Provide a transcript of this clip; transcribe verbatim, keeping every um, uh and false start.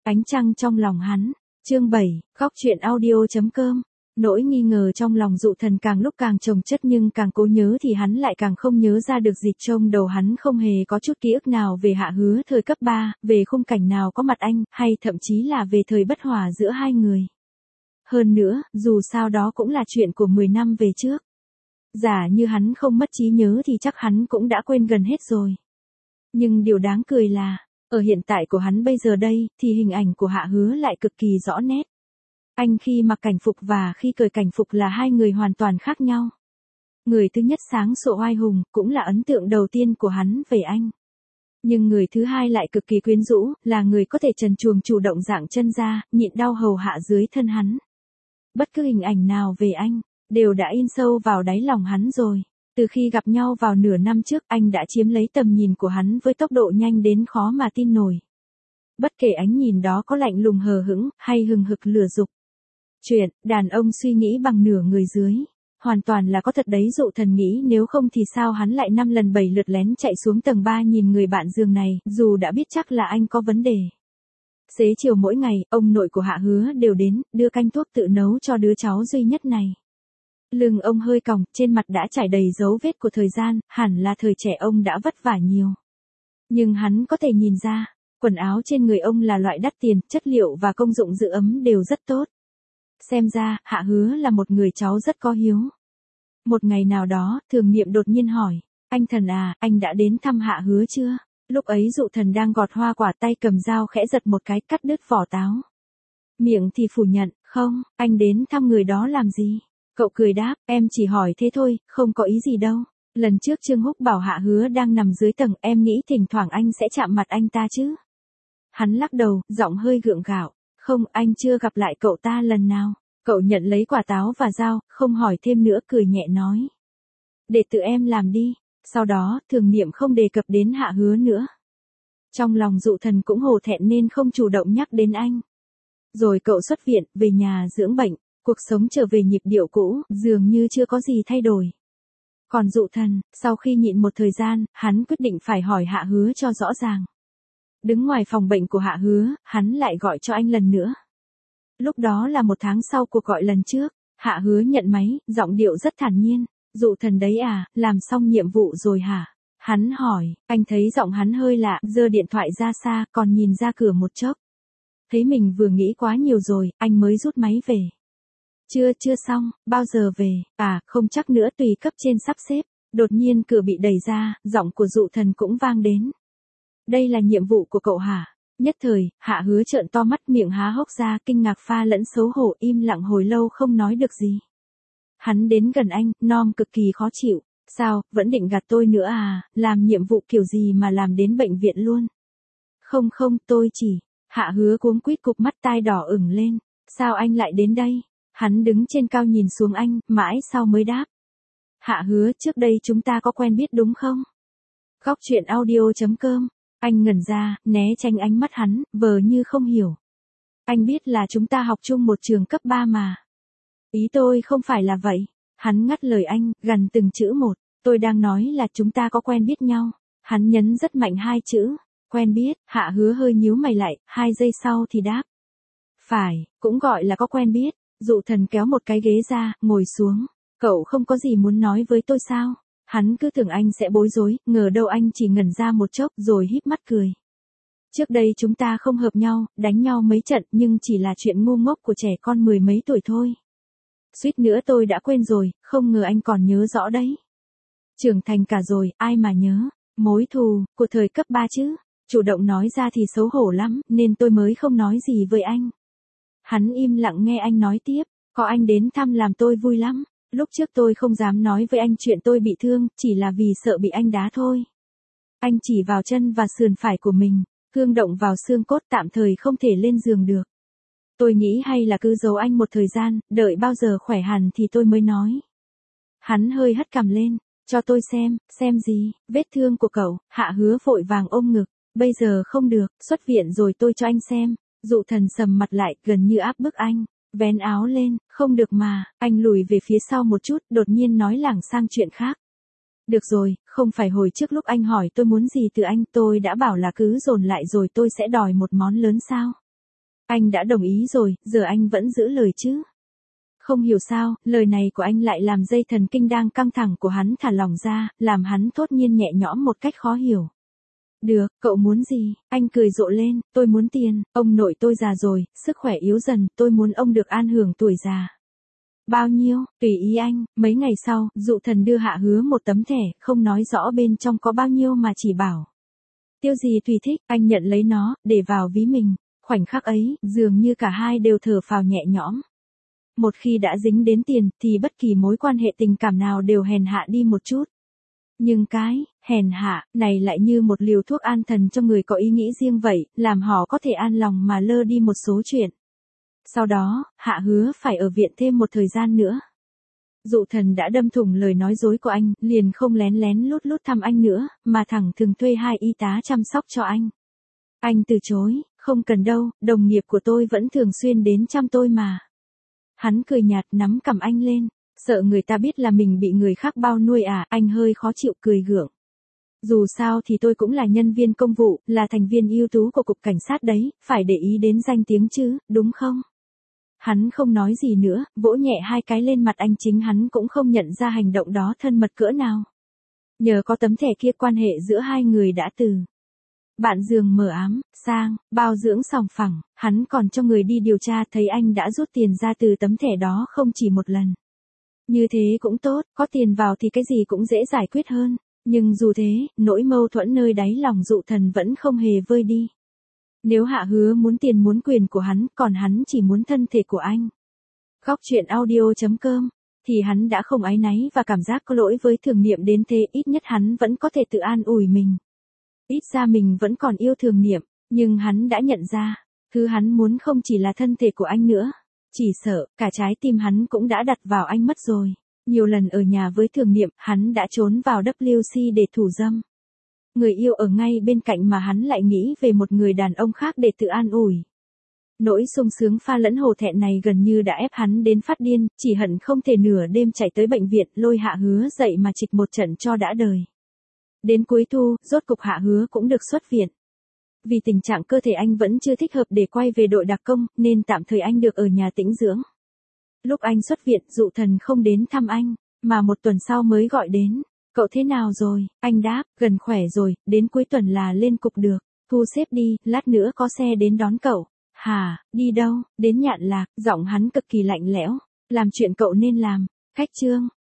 Ánh trăng trong lòng hắn. Chương bảy, góc truyện audio chấm com. Nỗi nghi ngờ trong lòng Dụ Thần càng lúc càng chồng chất, nhưng càng cố nhớ thì hắn lại càng không nhớ ra được gì. Trong đầu hắn không hề có chút ký ức nào về Hạ Hứa thời cấp ba, về khung cảnh nào có mặt anh, hay thậm chí là về thời bất hòa giữa hai người. Hơn nữa, dù sao đó cũng là chuyện của mười năm về trước. Giả như hắn không mất trí nhớ thì chắc hắn cũng đã quên gần hết rồi. Nhưng điều đáng cười là, ở hiện tại của hắn bây giờ đây, thì hình ảnh của Hạ Hứa lại cực kỳ rõ nét. Anh khi mặc cảnh phục và khi cởi cảnh phục là hai người hoàn toàn khác nhau. Người thứ nhất sáng sủa oai hùng, cũng là ấn tượng đầu tiên của hắn về anh. Nhưng người thứ hai lại cực kỳ quyến rũ, là người có thể trần truồng chủ động dạng chân ra, nhịn đau hầu hạ dưới thân hắn. Bất cứ hình ảnh nào về anh, đều đã in sâu vào đáy lòng hắn rồi. Từ khi gặp nhau vào nửa năm trước, anh đã chiếm lấy tầm nhìn của hắn với tốc độ nhanh đến khó mà tin nổi. Bất kể ánh nhìn đó có lạnh lùng hờ hững, hay hừng hực lửa dục. Chuyện, đàn ông suy nghĩ bằng nửa người dưới. Hoàn toàn là có thật đấy. Dụ Thần nghĩ nếu không thì sao hắn lại năm lần bảy lượt lén chạy xuống tầng ba nhìn người bạn giường này, dù đã biết chắc là anh có vấn đề. Xế chiều mỗi ngày, ông nội của Hạ Hứa đều đến, đưa canh thuốc tự nấu cho đứa cháu duy nhất này. Lưng ông hơi còng, trên mặt đã trải đầy dấu vết của thời gian, hẳn là thời trẻ ông đã vất vả nhiều. Nhưng hắn có thể nhìn ra, quần áo trên người ông là loại đắt tiền, chất liệu và công dụng giữ ấm đều rất tốt. Xem ra, Hạ Hứa là một người cháu rất có hiếu. Một ngày nào đó, Thường Niệm đột nhiên hỏi, anh Thần à, anh đã đến thăm Hạ Hứa chưa? Lúc ấy Dụ Thần đang gọt hoa quả, tay cầm dao khẽ giật một cái, cắt đứt vỏ táo. Miệng thì phủ nhận, không, anh đến thăm người đó làm gì? Cậu cười đáp, em chỉ hỏi thế thôi, không có ý gì đâu. Lần trước Trương Húc bảo Hạ Hứa đang nằm dưới tầng, em nghĩ thỉnh thoảng anh sẽ chạm mặt anh ta chứ? Hắn lắc đầu, giọng hơi gượng gạo, không, anh chưa gặp lại cậu ta lần nào. Cậu nhận lấy quả táo và dao, không hỏi thêm nữa, cười nhẹ nói. Để tự em làm đi. Sau đó, Thường Niệm không đề cập đến Hạ Hứa nữa. Trong lòng Dụ Thần cũng hổ thẹn nên không chủ động nhắc đến anh. Rồi cậu xuất viện, về nhà dưỡng bệnh. Cuộc sống trở về nhịp điệu cũ, dường như chưa có gì thay đổi. Còn Dụ Thần, sau khi nhịn một thời gian, hắn quyết định phải hỏi Hạ Hứa cho rõ ràng. Đứng ngoài phòng bệnh của Hạ Hứa, hắn lại gọi cho anh lần nữa. Lúc đó là một tháng sau cuộc gọi lần trước, Hạ Hứa nhận máy, giọng điệu rất thản nhiên. Dụ Thần đấy à, làm xong nhiệm vụ rồi hả? Hắn hỏi, anh thấy giọng hắn hơi lạ, giơ điện thoại ra xa, còn nhìn ra cửa một chốc. Thấy mình vừa nghĩ quá nhiều rồi, anh mới rút máy về. Chưa, chưa xong, bao giờ về? À, không chắc nữa, tùy cấp trên sắp xếp. Đột nhiên cửa bị đẩy ra, giọng của Dụ Thần cũng vang đến. Đây là nhiệm vụ của cậu hả? Nhất thời, Hạ Hứa trợn to mắt, miệng há hốc ra, kinh ngạc pha lẫn xấu hổ, im lặng hồi lâu không nói được gì. Hắn đến gần anh, nom cực kỳ khó chịu. Sao, vẫn định gạt tôi nữa à, làm nhiệm vụ kiểu gì mà làm đến bệnh viện luôn? Không không, tôi chỉ... Hạ Hứa cuống quýt, cục mắt tai đỏ ửng lên. Sao anh lại đến đây? Hắn đứng trên cao nhìn xuống anh, mãi sau mới đáp. Hạ Hứa, trước đây chúng ta có quen biết đúng không? Góc truyện audio chấm com. Anh ngẩn ra, né tránh ánh mắt hắn, vờ như không hiểu. Anh biết là chúng ta học chung một trường cấp ba mà. Ý tôi không phải là vậy. Hắn ngắt lời anh, gằn từng chữ một. Tôi đang nói là chúng ta có quen biết nhau. Hắn nhấn rất mạnh hai chữ. Quen biết. Hạ Hứa hơi nhíu mày lại, hai giây sau thì đáp. Phải, cũng gọi là có quen biết. Dụ Thần kéo một cái ghế ra, ngồi xuống. Cậu không có gì muốn nói với tôi sao? Hắn cứ tưởng anh sẽ bối rối, ngờ đâu anh chỉ ngẩn ra một chốc rồi híp mắt cười. Trước đây chúng ta không hợp nhau, đánh nhau mấy trận nhưng chỉ là chuyện ngu ngốc của trẻ con mười mấy tuổi thôi. Suýt nữa tôi đã quên rồi, không ngờ anh còn nhớ rõ đấy. Trưởng thành cả rồi, ai mà nhớ. Mối thù, của thời cấp ba chứ. Chủ động nói ra thì xấu hổ lắm, nên tôi mới không nói gì với anh. Hắn im lặng nghe anh nói tiếp. Có anh đến thăm làm tôi vui lắm. Lúc trước tôi không dám nói với anh chuyện tôi bị thương, chỉ là vì sợ bị anh đá thôi. Anh chỉ vào chân và sườn phải của mình, cương động vào xương cốt, tạm thời không thể lên giường được. Tôi nghĩ hay là cứ giấu anh một thời gian, đợi bao giờ khỏe hẳn thì tôi mới nói. Hắn hơi hất cằm lên, cho tôi xem, xem gì, vết thương của cậu. Hạ Hứa vội vàng ôm ngực, bây giờ không được, xuất viện rồi tôi cho anh xem. Dụ Thần sầm mặt lại, gần như áp bức anh. Vén áo lên, không được mà. Anh lùi về phía sau một chút, đột nhiên nói lảng sang chuyện khác. Được rồi, không phải hồi trước lúc anh hỏi tôi muốn gì từ anh, tôi đã bảo là cứ dồn lại rồi tôi sẽ đòi một món lớn sao? Anh đã đồng ý rồi, giờ anh vẫn giữ lời chứ? Không hiểu sao, lời này của anh lại làm dây thần kinh đang căng thẳng của hắn thả lỏng ra, làm hắn thốt nhiên nhẹ nhõm một cách khó hiểu. Được, cậu muốn gì? Anh cười rộ lên, tôi muốn tiền, ông nội tôi già rồi, sức khỏe yếu dần, tôi muốn ông được an hưởng tuổi già. Bao nhiêu? Tùy ý anh. Mấy ngày sau, Dụ Thần đưa Hạ Hứa một tấm thẻ, không nói rõ bên trong có bao nhiêu mà chỉ bảo. Tiêu gì tùy thích, anh nhận lấy nó, để vào ví mình. Khoảnh khắc ấy, dường như cả hai đều thở phào nhẹ nhõm. Một khi đã dính đến tiền, thì bất kỳ mối quan hệ tình cảm nào đều hèn hạ đi một chút. Nhưng cái, hèn hạ, này lại như một liều thuốc an thần cho người có ý nghĩ riêng vậy, làm họ có thể an lòng mà lơ đi một số chuyện. Sau đó, Hạ Hứa phải ở viện thêm một thời gian nữa. Dụ Thần đã đâm thủng lời nói dối của anh, liền không lén lén lút lút thăm anh nữa, mà thẳng thừng thuê hai y tá chăm sóc cho anh. Anh từ chối, không cần đâu, đồng nghiệp của tôi vẫn thường xuyên đến chăm tôi mà. Hắn cười nhạt nắm cằm anh lên, sợ người ta biết là mình bị người khác bao nuôi à, anh hơi khó chịu cười gượng. Dù sao thì tôi cũng là nhân viên công vụ, là thành viên ưu tú của cục cảnh sát đấy, phải để ý đến danh tiếng chứ, đúng không? Hắn không nói gì nữa, vỗ nhẹ hai cái lên mặt anh, chính hắn cũng không nhận ra hành động đó thân mật cỡ nào. Nhờ có tấm thẻ kia quan hệ giữa hai người đã từ bạn giường mờ ám, sang, bao dưỡng sòng phẳng, hắn còn cho người đi điều tra thấy anh đã rút tiền ra từ tấm thẻ đó không chỉ một lần. Như thế cũng tốt, có tiền vào thì cái gì cũng dễ giải quyết hơn, nhưng dù thế, nỗi mâu thuẫn nơi đáy lòng Dụ Thần vẫn không hề vơi đi. Nếu Hạ Hứa muốn tiền muốn quyền của hắn, còn hắn chỉ muốn thân thể của anh. Góc truyện audio chấm com, thì hắn đã không áy náy và cảm giác có lỗi với Thường Niệm đến thế, ít nhất hắn vẫn có thể tự an ủi mình. Ít ra mình vẫn còn yêu Thường Niệm, nhưng hắn đã nhận ra, thứ hắn muốn không chỉ là thân thể của anh nữa. Chỉ sợ, cả trái tim hắn cũng đã đặt vào anh mất rồi. Nhiều lần ở nhà với Thường Niệm, hắn đã trốn vào W C để thủ dâm. Người yêu ở ngay bên cạnh mà hắn lại nghĩ về một người đàn ông khác để tự an ủi. Nỗi sung sướng pha lẫn hổ thẹn này gần như đã ép hắn đến phát điên, chỉ hận không thể nửa đêm chạy tới bệnh viện lôi Hạ Hứa dậy mà trịch một trận cho đã đời. Đến cuối thu, rốt cục Hạ Hứa cũng được xuất viện. Vì tình trạng cơ thể anh vẫn chưa thích hợp để quay về đội đặc công, nên tạm thời anh được ở nhà tĩnh dưỡng. Lúc anh xuất viện, Dụ Thần không đến thăm anh, mà một tuần sau mới gọi đến. Cậu thế nào rồi? Anh đáp, gần khỏe rồi, đến cuối tuần là lên cục được. Thu xếp đi, lát nữa có xe đến đón cậu. Hả, đi đâu? Đến Nhạn Lạc, giọng hắn cực kỳ lạnh lẽo. Làm chuyện cậu nên làm. Cách chương.